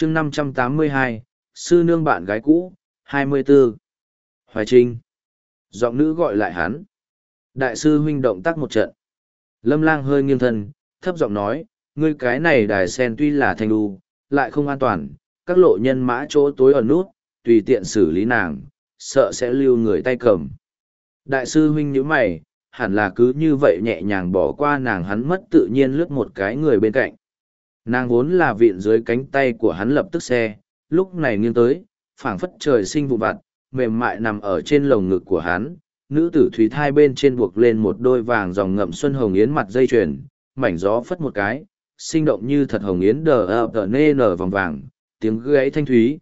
chương 582, sư nương bạn gái cũ, 24. Hoài Trinh. Giọng nữ gọi lại hắn. Đại sư huynh động tác một trận. Lâm Lang hơi nghiêng thân, thấp giọng nói, ngươi cái này đài sen tuy là thanh đu, lại không an toàn, các lộ nhân mã chỗ tối ẩn nút, tùy tiện xử lý nàng, sợ sẽ lưu người tay cầm. Đại sư huynh nhíu mày, hẳn là cứ như vậy nhẹ nhàng bỏ qua nàng, hắn mất tự nhiên lướt một cái người bên cạnh. Nàng vốn là vịn dưới cánh tay của hắn lập tức xe, lúc này nghiêng tới, phảng phất trời sinh vụ vặt, mềm mại nằm ở trên lồng ngực của hắn. Nữ tử thúy thai bên trên buộc lên một đôi vàng dòng ngậm xuân hồng yến mặt dây chuyền, mảnh gió phất một cái, sinh động như thật hồng yến nở vòng vàng, tiếng gãy thanh thúy.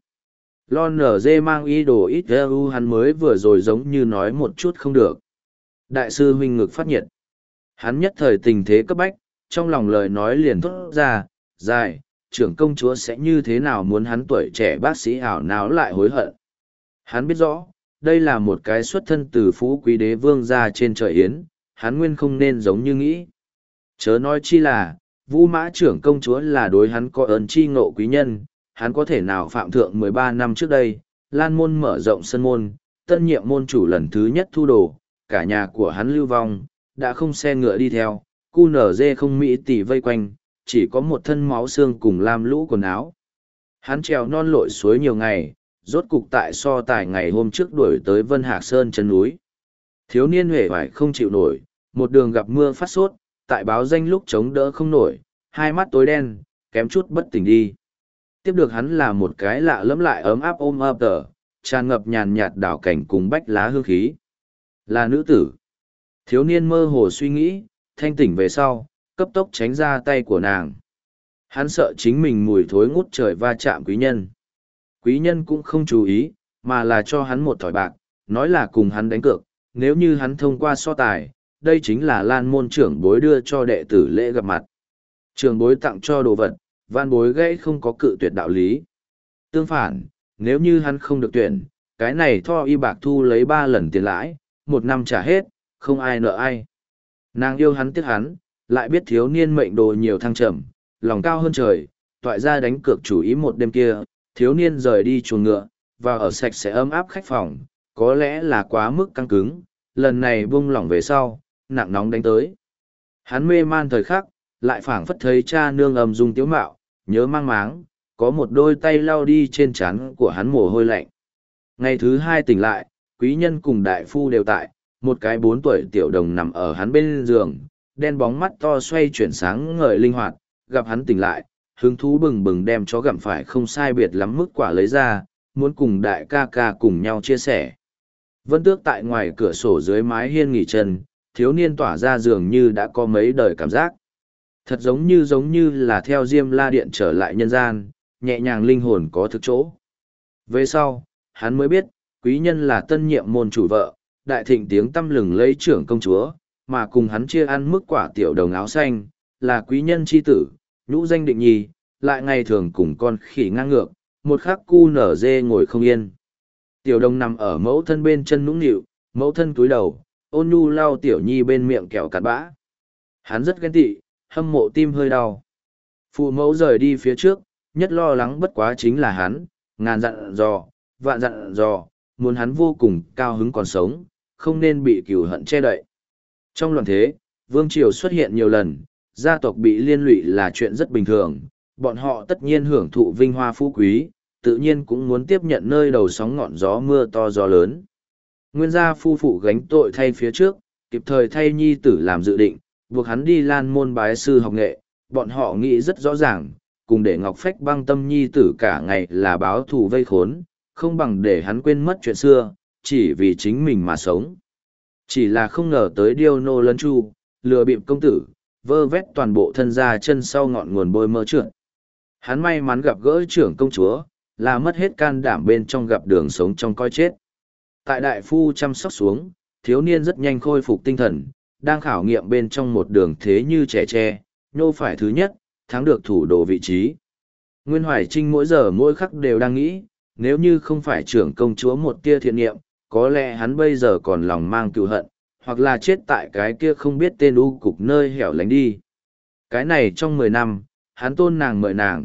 Lo nở dê mang y đồ ít hắn mới vừa rồi giống như nói một chút không được. Đại sư huynh ngực phát nhiệt. Hắn nhất thời tình thế cấp bách, trong lòng lời nói liền thốt ra, dài, trưởng công chúa sẽ như thế nào muốn hắn tuổi trẻ bác sĩ ảo não lại hối hận. Hắn biết rõ, đây là một cái xuất thân từ phú quý đế vương ra trên trời yến, hắn nguyên không nên giống như nghĩ. Chớ nói chi là, Vũ Mã trưởng công chúa là đối hắn có ơn chi ngộ quý nhân, hắn có thể nào phạm thượng 13 năm trước đây, Lan môn mở rộng sân môn, tân nhiệm môn chủ lần thứ nhất thu đồ, cả nhà của hắn lưu vong, đã không xe ngựa đi theo, cu nở dê không mỹ tỷ vây quanh, chỉ có một thân máu xương cùng lam lũ quần áo. Hắn trèo non lội suối nhiều ngày, rốt cục tại so tài ngày hôm trước đuổi tới Vân Hạc Sơn chân núi. Thiếu niên huệ vải không chịu nổi, một đường gặp mưa phát sốt, tại báo danh lúc chống đỡ không nổi, hai mắt tối đen, kém chút bất tỉnh đi. Tiếp được hắn là một cái lạ lẫm lại ấm áp ôm ấp tờ, tràn ngập nhàn nhạt đảo cảnh cùng bách lá hương khí. Là nữ tử. Thiếu niên mơ hồ suy nghĩ, thanh tỉnh về sau, cấp tốc tránh ra tay của nàng. Hắn sợ chính mình mùi thối ngút trời va chạm quý nhân. Quý nhân cũng không chú ý, mà là cho hắn một thỏi bạc, nói là cùng hắn đánh cược, nếu như hắn thông qua so tài, đây chính là Lan môn trưởng bối đưa cho đệ tử lễ gặp mặt. Trưởng bối tặng cho đồ vật, van bối gãy không có cự tuyệt đạo lý. Tương phản, nếu như hắn không được tuyển, cái này tho y bạc thu lấy 3 lần tiền lãi, 1 năm trả hết, không ai nợ ai. Nàng yêu hắn tiếc hắn, lại biết thiếu niên mệnh đồ nhiều thăng trầm, lòng cao hơn trời, toại ra đánh cược chủ ý một đêm kia, thiếu niên rời đi chuồng ngựa, và ở sạch sẽ ấm áp khách phòng, có lẽ là quá mức căng cứng, lần này buông lỏng về sau, nặng nóng đánh tới. Hắn mê man thời khắc, lại phảng phất thấy cha nương ầm dung tiếu mạo, nhớ mang máng, có một đôi tay lau đi trên trán của hắn mồ hôi lạnh. Ngày thứ 2 tỉnh lại, quý nhân cùng đại phu đều tại, một cái 4 tuổi tiểu đồng nằm ở hắn bên giường, đen bóng mắt to xoay chuyển sáng ngời linh hoạt, gặp hắn tỉnh lại, hứng thú bừng bừng đem chó gặm phải không sai biệt lắm mức quả lấy ra, muốn cùng đại ca ca cùng nhau chia sẻ. Vân Tước tại ngoài cửa sổ dưới mái hiên nghỉ chân, thiếu niên tỏa ra dường như đã có mấy đời cảm giác. Thật giống như là theo Diêm La Điện trở lại nhân gian, nhẹ nhàng linh hồn có thực chỗ. Về sau, hắn mới biết, quý nhân là tân nhiệm môn chủ vợ, đại thịnh tiếng tăm lừng lấy trưởng công chúa, mà cùng hắn chia ăn mức quả tiểu đồng áo xanh, là quý nhân chi tử, nhũ danh định nhi, lại ngày thường cùng con khỉ ngang ngược, một khắc cu nở dê ngồi không yên. Tiểu đồng nằm ở mẫu thân bên chân nũng nịu, mẫu thân cúi đầu, ôn nhu lau tiểu nhi bên miệng kẹo cặn bã. Hắn rất ghen tị, hâm mộ tim hơi đau. Phụ mẫu rời đi phía trước, nhất lo lắng bất quá chính là hắn, ngàn dặn dò, vạn dặn dò, muốn hắn vô cùng cao hứng còn sống, không nên bị cừu hận che đậy. Trong loạn thế, vương triều xuất hiện nhiều lần, gia tộc bị liên lụy là chuyện rất bình thường, bọn họ tất nhiên hưởng thụ vinh hoa phú quý, tự nhiên cũng muốn tiếp nhận nơi đầu sóng ngọn gió mưa to gió lớn. Nguyên gia phu phụ gánh tội thay phía trước, kịp thời thay nhi tử làm dự định, buộc hắn đi Lan môn bái sư học nghệ, bọn họ nghĩ rất rõ ràng, cùng để Ngọc Phách băng tâm nhi tử cả ngày là báo thù vây khốn, không bằng để hắn quên mất chuyện xưa, chỉ vì chính mình mà sống. Chỉ là không ngờ tới điêu nô lân chu, lừa bịp công tử, vơ vét toàn bộ thân gia chân sau ngọn nguồn bôi mơ trượt. Hắn may mắn gặp gỡ trưởng công chúa, là mất hết can đảm bên trong gặp đường sống trong coi chết. Tại đại phu chăm sóc xuống, thiếu niên rất nhanh khôi phục tinh thần, đang khảo nghiệm bên trong một đường thế như trẻ tre, nhô phải thứ nhất, thắng được thủ đồ vị trí. Nguyên Hoài Trinh mỗi giờ mỗi khắc đều đang nghĩ, nếu như không phải trưởng công chúa một tia thiện niệm, có lẽ hắn bây giờ còn lòng mang cựu hận, hoặc là chết tại cái kia không biết tên u cục nơi hẻo lánh đi. Cái này trong 10 năm, hắn tôn nàng mời nàng,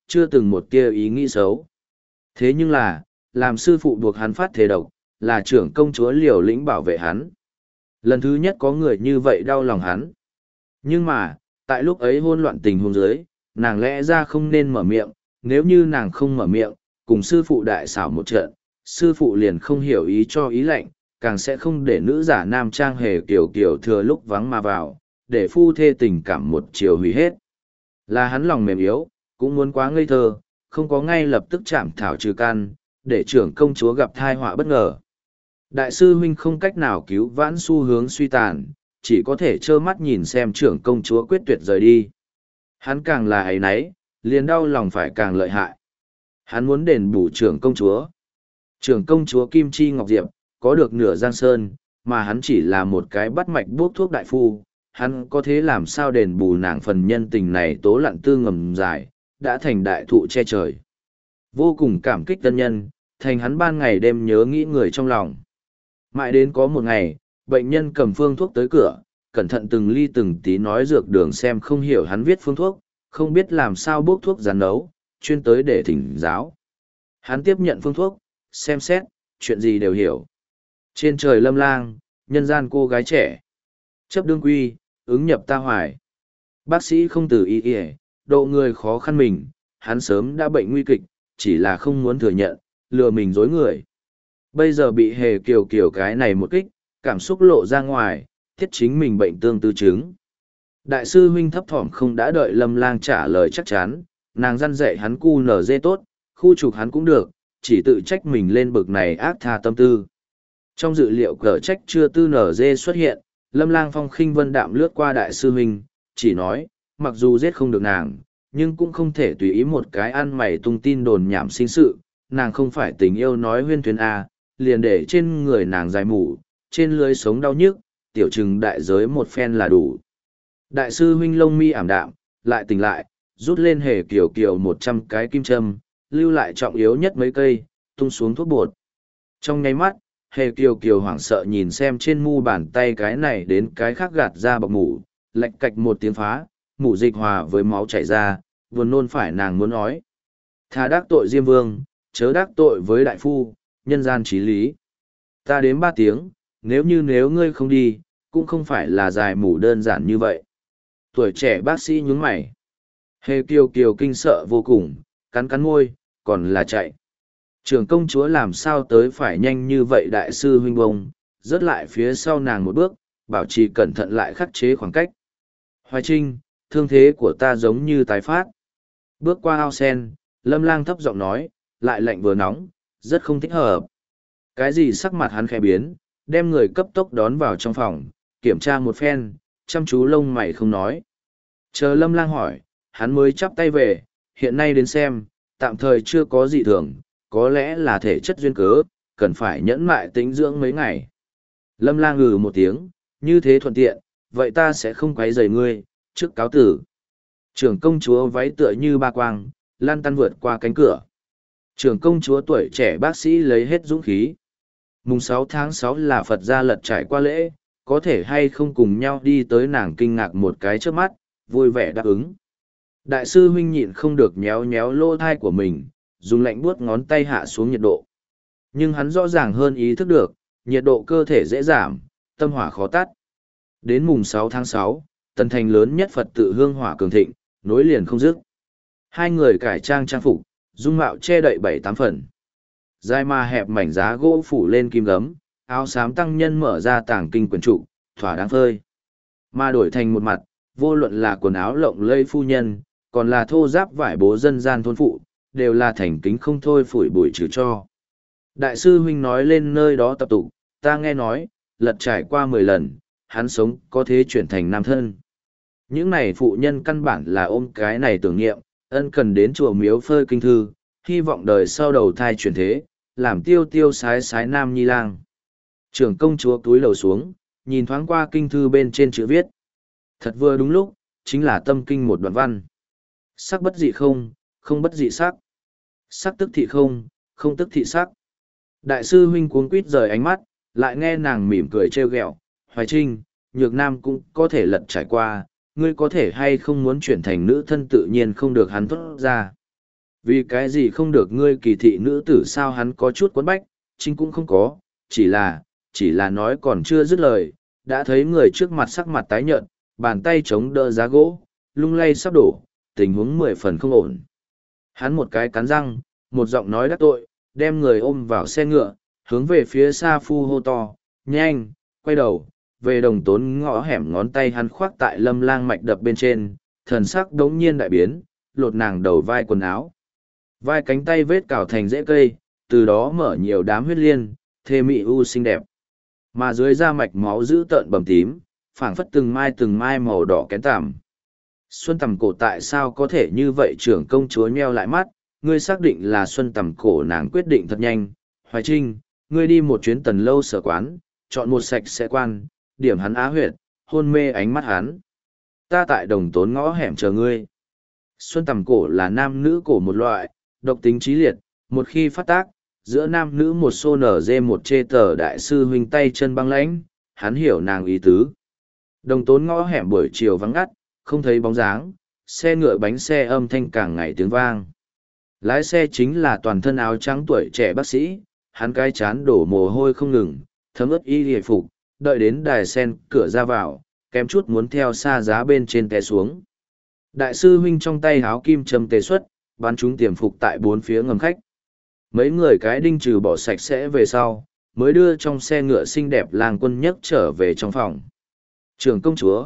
chưa từng một tia ý nghĩ xấu. Thế nhưng là, làm sư phụ buộc hắn phát thể độc, là trưởng công chúa liều lĩnh bảo vệ hắn. Lần thứ nhất có người như vậy đau lòng hắn. Nhưng mà, tại lúc ấy hỗn loạn tình huống dưới, nàng lẽ ra không nên mở miệng, nếu như nàng không mở miệng, cùng sư phụ đại xảo một trận, sư phụ liền không hiểu ý cho ý lệnh, càng sẽ không để nữ giả nam trang hề kiểu kiểu thừa lúc vắng mà vào, để phu thê tình cảm một chiều hủy hết. Là hắn lòng mềm yếu, cũng muốn quá ngây thơ, không có ngay lập tức chạm thảo trừ căn, để trưởng công chúa gặp thai họa bất ngờ. Đại sư huynh không cách nào cứu vãn xu hướng suy tàn, chỉ có thể trơ mắt nhìn xem trưởng công chúa quyết tuyệt rời đi. Hắn càng là ấy nấy, liền đau lòng phải càng lợi hại. Hắn muốn đền bù trưởng công chúa. Trưởng công chúa Kim Chi Ngọc Diệp, có được nửa giang sơn, mà hắn chỉ là một cái bắt mạch bốc thuốc đại phu. Hắn có thế làm sao đền bù nàng phần nhân tình này tố lặn tư ngầm dài, đã thành đại thụ che trời. Vô cùng cảm kích tân nhân, thành hắn ban ngày đêm nhớ nghĩ người trong lòng. Mãi đến có một ngày, bệnh nhân cầm phương thuốc tới cửa, cẩn thận từng ly từng tí nói dược đường xem không hiểu hắn viết phương thuốc, không biết làm sao bốc thuốc rán nấu, chuyên tới để thỉnh giáo. Hắn tiếp nhận phương thuốc, xem xét, chuyện gì đều hiểu. Trên trời lâm lang, nhân gian cô gái trẻ. Chấp đương quy, ứng nhập ta hoài. Bác sĩ không từ ý ý, độ người khó khăn mình, hắn sớm đã bệnh nguy kịch, chỉ là không muốn thừa nhận, lừa mình dối người. Bây giờ bị hề kiều kiều cái này một kích, cảm xúc lộ ra ngoài, thiết chính mình bệnh tương tư chứng. Đại sư huynh thấp thỏm không đã đợi Lâm Lang trả lời chắc chắn, nàng răn dạy hắn cu nở dê tốt, khu trục hắn cũng được, chỉ tự trách mình lên bực này ác tha tâm tư. Trong dự liệu cờ trách chưa tư nở dê xuất hiện, Lâm Lang phong khinh vân đạm lướt qua đại sư huynh, chỉ nói, mặc dù giết không được nàng, nhưng cũng không thể tùy ý một cái ăn mày tung tin đồn nhảm sinh sự, nàng không phải tình yêu nói huyên thuyên a, liền để trên người nàng dài mủ, trên lưới sống đau nhức, tiểu trừng đại giới một phen là đủ. Đại sư huynh lông mi ảm đạm, lại tỉnh lại, rút lên hề kiểu kiểu 100 cái kim châm, lưu lại trọng yếu nhất mấy cây, tung xuống thuốc bột. Trong nháy mắt, hề kiều kiều hoảng sợ nhìn xem trên mu bàn tay cái này đến cái khác gạt ra bọc mủ, lạch cạch một tiếng phá, mủ dịch hòa với máu chảy ra, buồn nôn phải nàng muốn nói. Thà đắc tội Diêm Vương, chớ đắc tội với đại phu, nhân gian trí lý. Ta đếm 3 tiếng, nếu ngươi không đi, cũng không phải là dài mủ đơn giản như vậy. Tuổi trẻ bác sĩ nhướng mày. Hề kiều kiều kinh sợ vô cùng, cắn cắn môi, còn là chạy. Trưởng công chúa làm sao tới phải nhanh như vậy đại sư huynh bông, rớt lại phía sau nàng một bước, bảo trì cẩn thận lại khắc chế khoảng cách. Hoài Trinh, thương thế của ta giống như tái phát. Bước qua ao sen, Lâm Lang thấp giọng nói, lại lạnh vừa nóng, rất không thích hợp. Cái gì sắc mặt hắn khẽ biến, đem người cấp tốc đón vào trong phòng, kiểm tra một phen, chăm chú lông mày không nói. Chờ Lâm Lang hỏi, hắn mới chắp tay về, hiện nay đến xem, tạm thời chưa có gì thường, có lẽ là thể chất duyên cớ, cần phải nhẫn mại tĩnh dưỡng mấy ngày. Lâm Lang ngừ một tiếng, như thế thuận tiện, vậy ta sẽ không quấy rầy ngươi, trước cáo tử. Trưởng công chúa váy tựa như ba quang, lan tăn vượt qua cánh cửa. Trưởng công chúa tuổi trẻ bác sĩ lấy hết dũng khí. Mùng 6 tháng 6 là Phật gia lật trải qua lễ, có thể hay không cùng nhau đi tới nàng kinh ngạc một cái trước mắt, vui vẻ đáp ứng. Đại sư huynh nhịn không được nhéo nhéo lỗ thai của mình, dùng lạnh buốt ngón tay hạ xuống nhiệt độ. Nhưng hắn rõ ràng hơn ý thức được, nhiệt độ cơ thể dễ giảm, tâm hỏa khó tắt. Đến mùng 6 tháng 6, tần thành lớn nhất Phật tự hương hỏa cường thịnh, nối liền không dứt. Hai người cải trang trang phục, dung mạo che đậy 7-8 phần. Dài mà hẹp mảnh giá gỗ phủ lên kim gấm, áo xám tăng nhân mở ra tàng kinh quyển trụ, thỏa đáng phơi. Mà đổi thành một mặt, vô luận là quần áo lộng lây phu nhân, còn là thô giáp vải bố dân gian thôn phụ, đều là thành kính không thôi phủi bụi trừ cho. Đại sư huynh nói lên nơi đó tập tụ, ta nghe nói, lật trải qua 10 lần, hắn sống có thế chuyển thành nam thân. Những này phụ nhân căn bản là ôm cái này tưởng niệm, ân cần đến chùa miếu phơi kinh thư, hy vọng đời sau đầu thai chuyển thế, làm tiêu tiêu sái sái nam nhi lang. Trưởng công chúa túi lầu xuống, nhìn thoáng qua kinh thư bên trên chữ viết. Thật vừa đúng lúc, chính là tâm kinh một đoạn văn. Sắc bất dị không, không bất dị sắc. Sắc tức thị không, không tức thị sắc. Đại sư huynh cuống quýt rời ánh mắt, lại nghe nàng mỉm cười trêu ghẹo, Hoài Trinh, nhược nam cũng có thể lật trải qua, ngươi có thể hay không muốn chuyển thành nữ thân tự nhiên không được hắn thốt ra. Vì cái gì không được ngươi kỳ thị nữ tử sao? Hắn có chút quấn bách, chính cũng không có, chỉ là nói còn chưa dứt lời, đã thấy người trước mặt sắc mặt tái nhợt, bàn tay chống đỡ giá gỗ, lung lay sắp đổ, tình huống 10 phần không ổn. Hắn một cái cắn răng, một giọng nói đắc tội, đem người ôm vào xe ngựa, hướng về phía Sa Phu hô to, nhanh, quay đầu, về Đồng Tốn ngõ hẻm. Ngón tay hắn khoác tại Lâm Lang mạch đập bên trên, thần sắc đống nhiên đại biến, lột nàng đầu vai quần áo. Vai cánh tay vết cào thành rễ cây, từ đó mở nhiều đám huyết liên, thê mị u xinh đẹp. Mà dưới da mạch máu dữ tợn bầm tím, phảng phất từng mai màu đỏ kén tằm. Xuân Tầm Cổ tại sao có thể như vậy? Trưởng công chúa nheo lại mắt, ngươi xác định là Xuân Tầm Cổ? Nàng quyết định thật nhanh, Hoài Trinh, ngươi đi một chuyến Tần Lâu sở quán, chọn một sạch sẽ quan, điểm hắn á huyệt, hôn mê ánh mắt hắn. Ta tại Đồng Tốn ngõ hẻm chờ ngươi. Xuân Tầm Cổ là nam nữ cổ một loại, độc tính trí liệt, một khi phát tác, giữa nam nữ một xô nở dê một chê tờ. Đại sư huynh tay chân băng lãnh, hắn hiểu nàng ý tứ. Đồng Tốn ngõ hẻm buổi chiều vắng ngắt, không thấy bóng dáng, xe ngựa bánh xe âm thanh càng ngày tiếng vang. Lái xe chính là toàn thân áo trắng tuổi trẻ bác sĩ, hắn cái chán đổ mồ hôi không ngừng, thấm ướt y hề phục, đợi đến đài sen cửa ra vào, kém chút muốn theo xa giá bên trên té xuống. Đại sư huynh trong tay háo kim châm tê xuất, bắn chúng tiềm phục tại bốn phía ngầm khách. Mấy người cái đinh trừ bỏ sạch sẽ về sau, mới đưa trong xe ngựa xinh đẹp Lang Quân nhấc trở về trong phòng. Trưởng công chúa,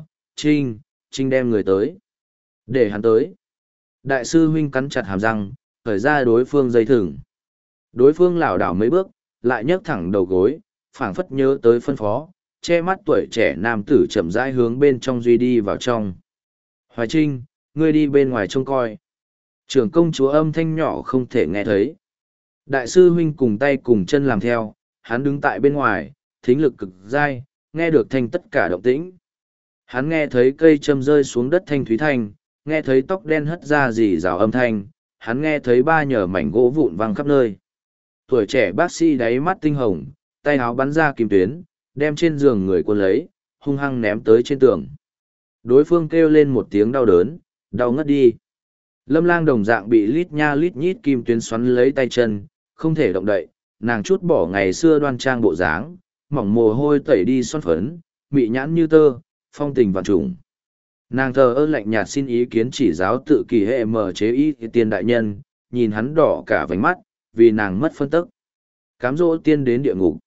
Trinh đem người tới. Để hắn tới. Đại sư huynh cắn chặt hàm răng, khởi ra đối phương dây thừng. Đối phương lảo đảo mấy bước, lại nhấc thẳng đầu gối, phảng phất nhớ tới phân phó, che mắt tuổi trẻ nam tử chậm rãi hướng bên trong duy đi vào trong. Hoài Trinh, ngươi đi bên ngoài trông coi. Trưởng công chúa âm thanh nhỏ không thể nghe thấy. Đại sư huynh cùng tay cùng chân làm theo, hắn đứng tại bên ngoài, thính lực cực dai, nghe được thanh tất cả động tĩnh. Hắn nghe thấy cây châm rơi xuống đất thanh thúy thanh, nghe thấy tóc đen hất ra rì rào âm thanh, hắn nghe thấy ba nhờ mảnh gỗ vụn văng khắp nơi. Tuổi trẻ bác sĩ đáy mắt tinh hồng, tay áo bắn ra kim tuyến, đem trên giường người quân lấy, hung hăng ném tới trên tường. Đối phương kêu lên một tiếng đau đớn, đau ngất đi. Lâm Lang đồng dạng bị lít nha lít nhít kim tuyến xoắn lấy tay chân, không thể động đậy, nàng chút bỏ ngày xưa đoan trang bộ dáng, mỏng mồ hôi tẩy đi son phấn, mị nhãn như tơ, phong tình vạn trùng. Nàng thờ ơ lạnh nhạt xin ý kiến chỉ giáo tự kỳ hệ mở chế y tiên đại nhân, nhìn hắn đỏ cả vành mắt, vì nàng mất phân tức. Cám dỗ tiên đến địa ngục.